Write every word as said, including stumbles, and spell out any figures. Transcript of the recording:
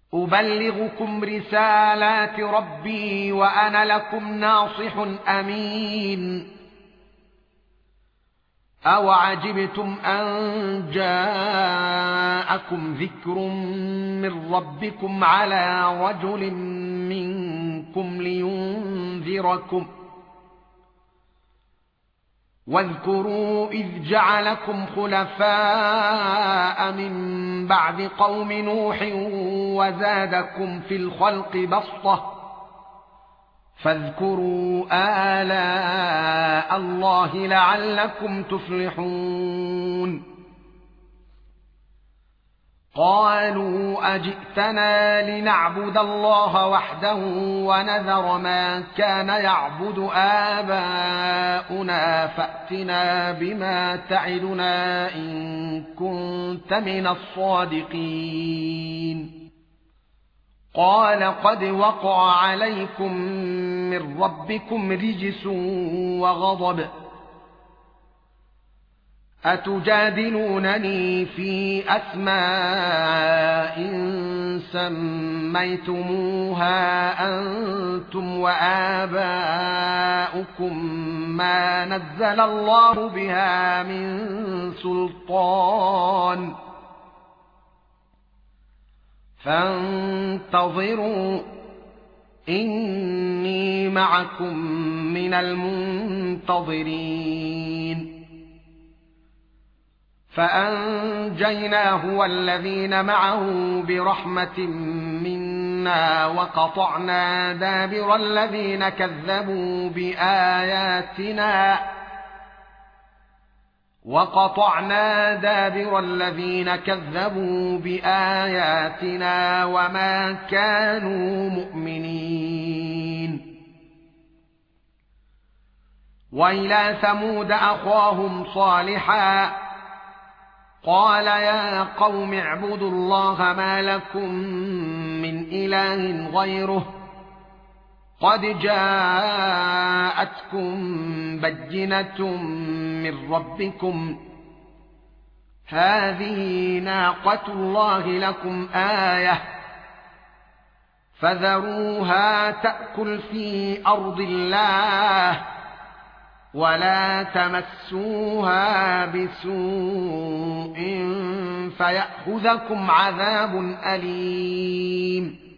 أبلغكم رسالات ربي وأنا لكم ناصح أمين. أوعجبتم أن جاءكم ذكر من ربكم على رجل منكم لينذركم واذكروا إذ جعلكم خلفاء من بعد قوم نوح وزادكم في الخلق بسطة فاذكروا آلاء الله لعلكم تفلحون. قالوا أجئتنا لنعبد الله وحده ونذر ما كان يعبد آباؤنا فأتنا بما تعدنا إن كنت من الصادقين. قال قد وقع عليكم من ربكم رجس وغضب أتجادلونني في أسماء سميتموها أنتم وآباؤكم ما نزل الله بها من سلطان فانتظروا إني معكم من المنتظرين. فأنجيناه والذين معه برحمة منا وقطعنا دابر الذين كذبوا بآياتنا وقطعنا دابر الذين كذبوا بآياتنا وما كانوا مؤمنين. وإلى ثمود أخاهم صالحا قال يا قوم اعبدوا الله ما لكم من إله غيره قد جاءتكم بينة من ربكم هذه ناقة الله لكم آية فذروها تأكل في أرض الله ولا تمسوها بسوء فيأخذكم عذاب أليم.